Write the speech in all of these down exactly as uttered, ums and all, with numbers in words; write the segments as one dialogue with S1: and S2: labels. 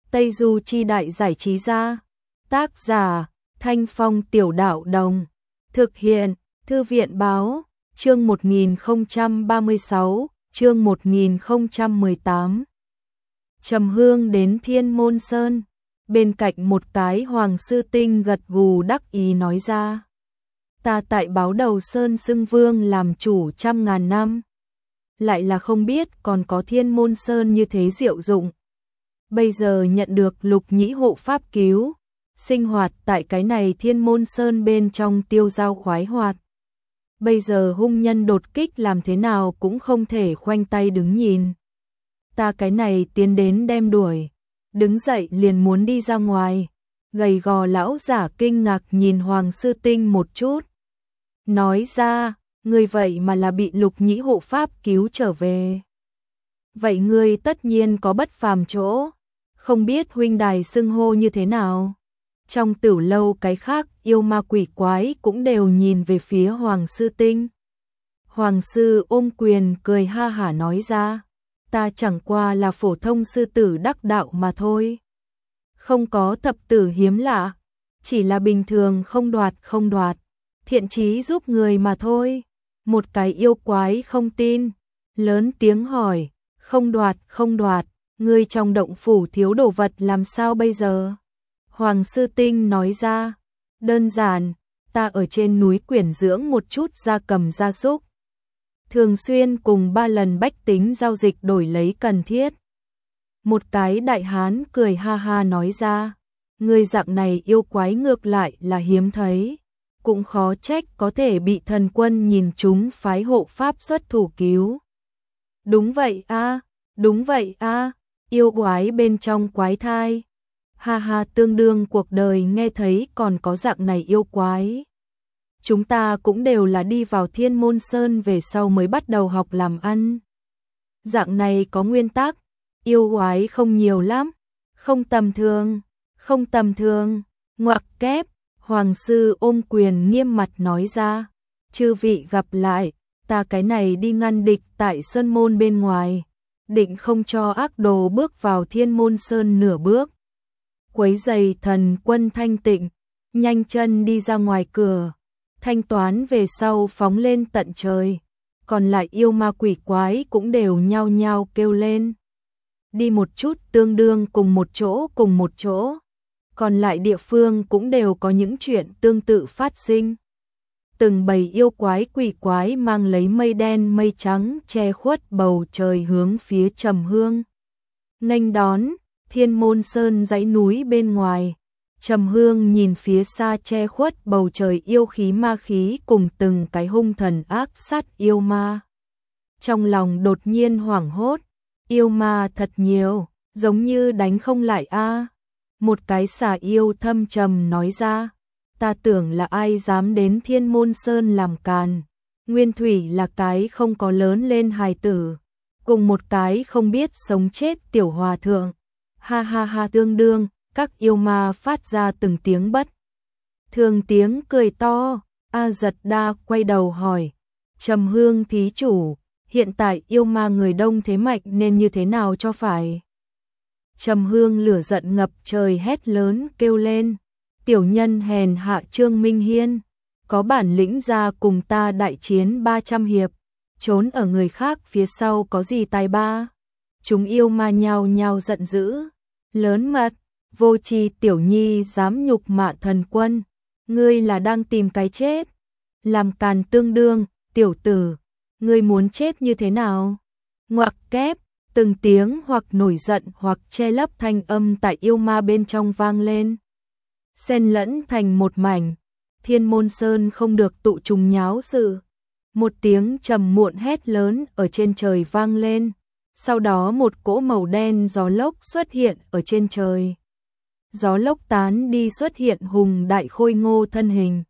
S1: Tây Du Chi Đại Giải Trí Gia. Tác giả Thanh Phong Tiểu Đạo Đồng. Thực hiện Thư viện Báo. Chương một nghìn không trăm ba mươi sáu, chương một nghìn không trăm mười tám. Trầm Hương đến Thiên Môn Sơn, bên cạnh một cái Hoàng Sư Tinh gật gù đắc ý nói ra: ta tại Báo Đầu Sơn xưng vương làm chủ trăm ngàn năm, lại là không biết còn có Thiên Môn Sơn như thế diệu dụng. Bây giờ nhận được Lục Nhĩ hộ pháp cứu, sinh hoạt tại cái này Thiên Môn Sơn bên trong tiêu dao khoái hoạt. Bây giờ hung nhân đột kích làm thế nào cũng không thể khoanh tay đứng nhìn. Ta cái này tiến đến đem đuổi, đứng dậy liền muốn đi ra ngoài. Gầy gò lão giả kinh ngạc nhìn Hoàng Sư Tinh một chút, nói ra: ngươi vậy mà là bị Lục Nhĩ hộ pháp cứu trở về. Vậy ngươi tất nhiên có bất phàm chỗ, không biết huynh đài xưng hô như thế nào? Trong Tử Lâu cái khác yêu ma quỷ quái cũng đều nhìn về phía Hoàng Sư Tinh. Hoàng Sư ôm quyền cười ha hả nói ra: ta chẳng qua là phổ thông sư tử đắc đạo mà thôi, không có thập tử hiếm lạ, chỉ là bình thường không đoạt không đoạt, thiện chí giúp người mà thôi. Một cái yêu quái không tin, lớn tiếng hỏi: không đoạt không đoạt, ngươi trong động phủ thiếu đồ vật làm sao bây giờ? Hoàng Sư Tinh nói ra: đơn giản, ta ở trên núi quyển dưỡng một chút gia cầm gia súc, thường xuyên cùng ba lần bách tính giao dịch đổi lấy cần thiết. Một cái đại hán cười ha ha nói ra: ngươi dạng này yêu quái ngược lại là hiếm thấy, cũng khó trách có thể bị thần quân nhìn chúng phái hộ pháp xuất thủ cứu. Đúng vậy a, đúng vậy a, yêu quái bên trong quái thai. Ha ha, tương đương cuộc đời nghe thấy còn có dạng này yêu quái. Chúng ta cũng đều là đi vào Thiên Môn Sơn về sau mới bắt đầu học làm ăn. Dạng này có nguyên tắc, yêu quái không nhiều lắm, không tầm thường, không tầm thường. Ngoặc kép, Hoàng Sư ôm quyền nghiêm mặt nói ra: chư vị gặp lại, ta cái này đi ngăn địch tại Sơn Môn bên ngoài, định không cho ác đồ bước vào Thiên Môn Sơn nửa bước. Quấy giày thần quân thanh tịnh, nhanh chân đi ra ngoài cửa, thanh toán về sau phóng lên tận trời. Còn lại yêu ma quỷ quái cũng đều nhao nhao kêu lên. Đi một chút tương đương cùng một chỗ cùng một chỗ. Còn lại địa phương cũng đều có những chuyện tương tự phát sinh. Từng bầy yêu quái quỷ quái mang lấy mây đen mây trắng che khuất bầu trời hướng phía Trầm Hương nghênh đón. Thiên Môn Sơn dãy núi bên ngoài, Trầm Hương nhìn phía xa che khuất bầu trời yêu khí ma khí cùng từng cái hung thần ác sát yêu ma. Trong lòng đột nhiên hoảng hốt, yêu ma thật nhiều, giống như đánh không lại a. Một cái xà yêu thâm trầm nói ra: ta tưởng là ai dám đến Thiên Môn Sơn làm càn, nguyên thủy là cái không có lớn lên hài tử, cùng một cái không biết sống chết tiểu hòa thượng. Ha ha ha, tương đương, các yêu ma phát ra từng tiếng bất thường tiếng cười to. A Giật Đa quay đầu hỏi: Trầm Hương thí chủ, hiện tại yêu ma người đông thế mạnh nên như thế nào cho phải? Trầm Hương lửa giận ngập trời hét lớn kêu lên: tiểu nhân hèn hạ Trương Minh Hiên, có bản lĩnh ra cùng ta đại chiến ba trăm hiệp, trốn ở người khác phía sau có gì tài ba? Chúng yêu ma nhao nhao giận dữ, lớn mật, vô tri tiểu nhi dám nhục mạ thần quân, ngươi là đang tìm cái chết, làm càn tương đương, tiểu tử, ngươi muốn chết như thế nào? Ngoặc kép, từng tiếng hoặc nổi giận hoặc che lấp thanh âm tại yêu ma bên trong vang lên, xen lẫn thành một mảnh. Thiên Môn Sơn không được tụ trùng nháo sự. Một tiếng trầm muộn hét lớn ở trên trời vang lên. Sau đó một cỗ màu đen gió lốc xuất hiện ở trên trời. Gió lốc tán đi xuất hiện hùng đại khôi ngô thân hình.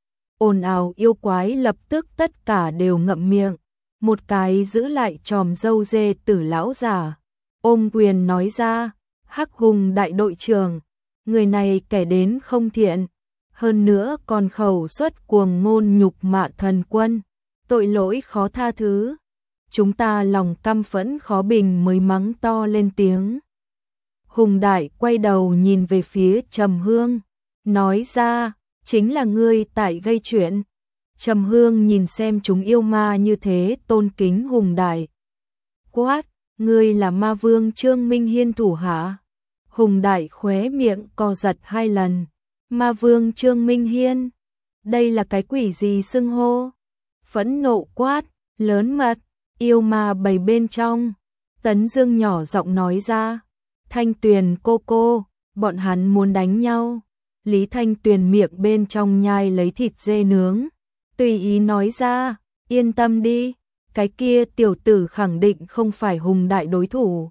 S1: Ồn ào yêu quái lập tức tất cả đều ngậm miệng. Một cái giữ lại tròm râu dê tử lão giả, ôm quyền nói ra: Hắc Hùng đại đội trưởng, người này kẻ đến không thiện, hơn nữa còn khẩu xuất cuồng ngôn nhục mạ thần quân, tội lỗi khó tha thứ. Chúng ta lòng căm phẫn khó bình mới mắng to lên tiếng. Hùng Đại quay đầu nhìn về phía Trầm Hương, nói ra, chính là ngươi tại gây chuyện. Trầm Hương nhìn xem chúng yêu ma như thế tôn kính Hùng Đại. Quát, ngươi là ma vương Trương Minh Hiên thủ hạ. Hùng Đại khóe miệng co giật hai lần. Ma vương Trương Minh Hiên, đây là cái quỷ gì xưng hô? Phẫn nộ quát, lớn mật, yêu ma bầy bên trong. Tấn Dương nhỏ giọng nói ra, Thanh Tuyền cô cô, bọn hắn muốn đánh nhau. Lý Thanh Tuyền miệng bên trong nhai lấy thịt dê nướng, tùy ý nói ra, yên tâm đi, cái kia tiểu tử khẳng định không phải Hùng Đại đối thủ.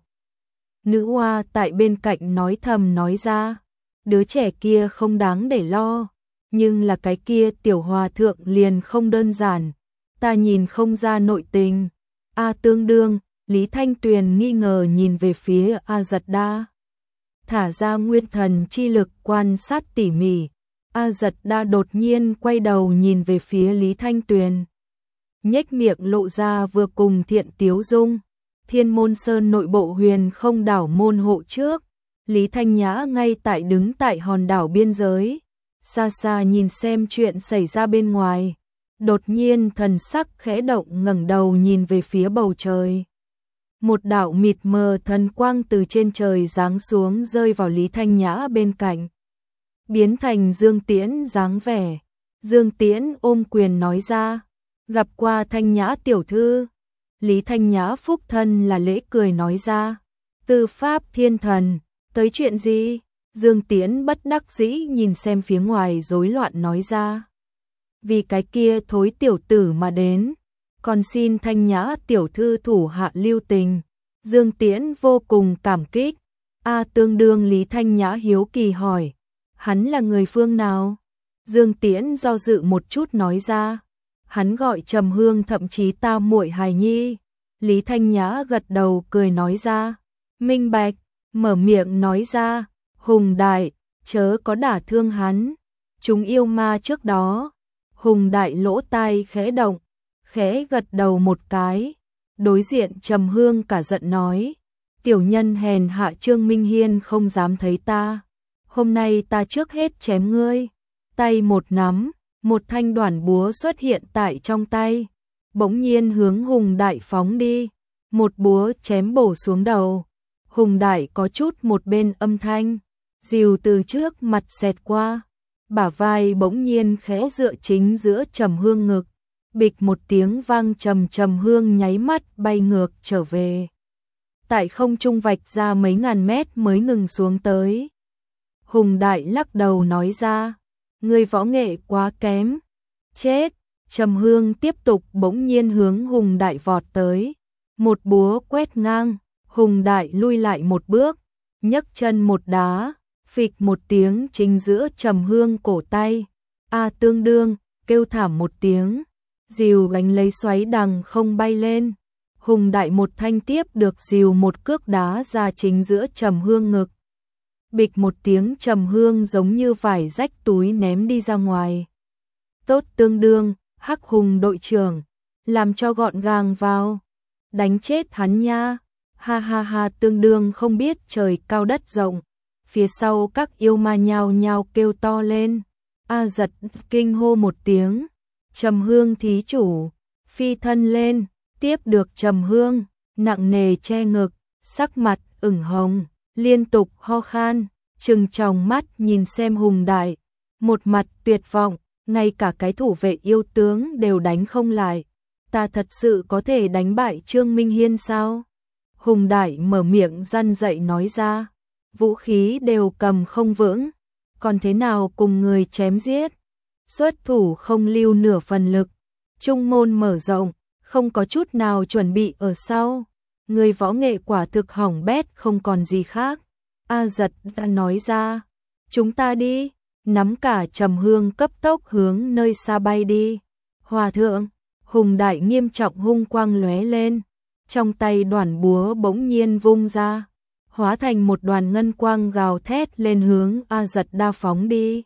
S1: Nữ hoa tại bên cạnh nói thầm nói ra, đứa trẻ kia không đáng để lo, nhưng là cái kia tiểu hòa thượng liền không đơn giản, ta nhìn không ra nội tình. A tương đương, Lý Thanh Tuyền nghi ngờ nhìn về phía A Giật Đa. Thả ra nguyên thần chi lực quan sát tỉ mỉ, A Giật Đa đột nhiên quay đầu nhìn về phía Lý Thanh Tuyền. Nhếch miệng lộ ra vừa cùng thiện tiếu dung. Thiên Môn Sơn nội bộ Huyền Không đảo môn hộ trước, Lý Thanh Nhã ngay tại đứng tại hòn đảo biên giới, xa xa nhìn xem chuyện xảy ra bên ngoài. Đột nhiên thần sắc khẽ động ngẩng đầu nhìn về phía bầu trời. Một đạo mịt mờ thần quang từ trên trời giáng xuống rơi vào Lý Thanh Nhã bên cạnh. Biến thành Dương Tiễn dáng vẻ. Dương Tiễn ôm quyền nói ra, gặp qua Thanh Nhã tiểu thư. Lý Thanh Nhã phúc thân là lễ cười nói ra, Tư Pháp Thiên Thần, tới chuyện gì? Dương Tiễn bất đắc dĩ nhìn xem phía ngoài rối loạn nói ra, vì cái kia thối tiểu tử mà đến, còn xin Thanh Nhã tiểu thư thủ hạ lưu tình. Dương Tiễn vô cùng cảm kích. A tương đương Lý Thanh Nhã hiếu kỳ hỏi, hắn là người phương nào? Dương Tiễn do dự một chút nói ra, hắn gọi Trầm Hương, thậm chí ta muội hài nhi. Lý Thanh Nhã gật đầu cười nói ra, minh bạch, mở miệng nói ra, Hùng Đại, chớ có đả thương hắn. Chúng yêu ma trước đó. Hùng Đại lỗ tai khẽ động, khẽ gật đầu một cái. Đối diện Trầm Hương cả giận nói, tiểu nhân hèn hạ Trương Minh Hiên không dám thấy ta. Hôm nay ta trước hết chém ngươi. Tay một nắm, một thanh đoản búa xuất hiện tại trong tay, bỗng nhiên hướng Hùng Đại phóng đi, một búa chém bổ xuống đầu. Hùng Đại có chút một bên âm thanh, dìu từ trước mặt xẹt qua, bả vai bỗng nhiên khẽ dựa chính giữa Trầm Hương ngực, bịch một tiếng vang trầm, Trầm Hương nháy mắt bay ngược trở về. Tại không trung vạch ra mấy ngàn mét mới ngừng xuống tới. Hùng Đại lắc đầu nói ra, ngươi võ nghệ quá kém. Chết. Trầm Hương tiếp tục bỗng nhiên hướng Hùng Đại vọt tới, một búa quét ngang, Hùng Đại lui lại một bước, nhấc chân một đá, phịch một tiếng chính giữa Trầm Hương cổ tay. A tương đương, kêu thảm một tiếng, dìu đánh lấy xoáy đằng không bay lên. Hùng Đại một thanh tiếp được dìu một cước đá ra chính giữa Trầm Hương ngực. Bịch một tiếng, Trầm Hương giống như vải rách túi ném đi ra ngoài. Tốt tương đương, Hắc Hùng đội trưởng, làm cho gọn gàng vào, đánh chết hắn nha. Ha ha ha, tương đương không biết trời cao đất rộng. Phía sau các yêu ma nhao nhao kêu to lên. A Giật kinh hô một tiếng, Trầm Hương thí chủ, phi thân lên, tiếp được Trầm Hương, nặng nề che ngực, sắc mặt ửng hồng, liên tục ho khan, trừng tròng mắt nhìn xem Hùng Đại, một mặt tuyệt vọng, ngay cả cái thủ vệ yêu tướng đều đánh không lại. Ta thật sự có thể đánh bại Trương Minh Hiên sao? Hùng Đại mở miệng răn dậy nói ra, vũ khí đều cầm không vững, còn thế nào cùng người chém giết? Xuất thủ không lưu nửa phần lực, trung môn mở rộng, không có chút nào chuẩn bị ở sau. Người võ nghệ quả thực hỏng bét không còn gì khác. A Giật đã nói ra, chúng ta đi, nắm cả Trầm Hương cấp tốc hướng nơi xa bay đi. Hòa thượng, Hùng Đại nghiêm trọng hung quang lóe lên, trong tay đoản búa bỗng nhiên vung ra, hóa thành một đoàn ngân quang gào thét lên hướng A Giật đa phóng đi.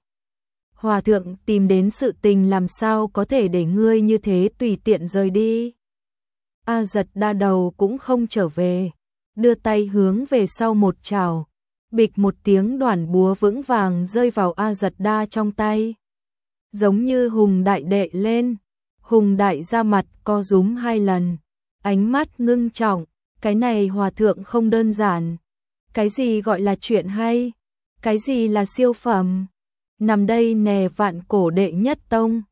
S1: Hòa thượng, tìm đến sự tình làm sao có thể để ngươi như thế tùy tiện rời đi? A Giật đa đầu cũng không trở về, đưa tay hướng về sau một chảo, Bịch một tiếng, đoản búa vững vàng rơi vào A Giật Đa trong tay. Giống như Hùng đại đệ lên, Hùng đại ra mặt co rúm hai lần, ánh mắt ngưng trọng, cái này hòa thượng không đơn giản. Cái gì gọi là chuyện hay? Cái gì là siêu phẩm? Nằm đây nè, vạn cổ đệ nhất tông,